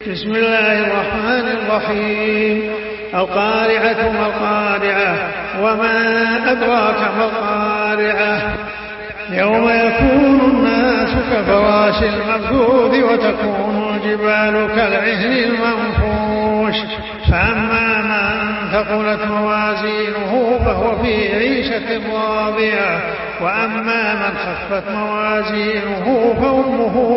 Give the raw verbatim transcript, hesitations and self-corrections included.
بسم الله الرحمن الرحيم. القارعة ما القارعة وما أدراك ما القارعة يوم يكون الناس كفراش المبثوث وتكون الجبال كالعهن المنفوش فأما من ثقلت موازينه فهو في عيشة راضية وأما من خفت موازينه فأمه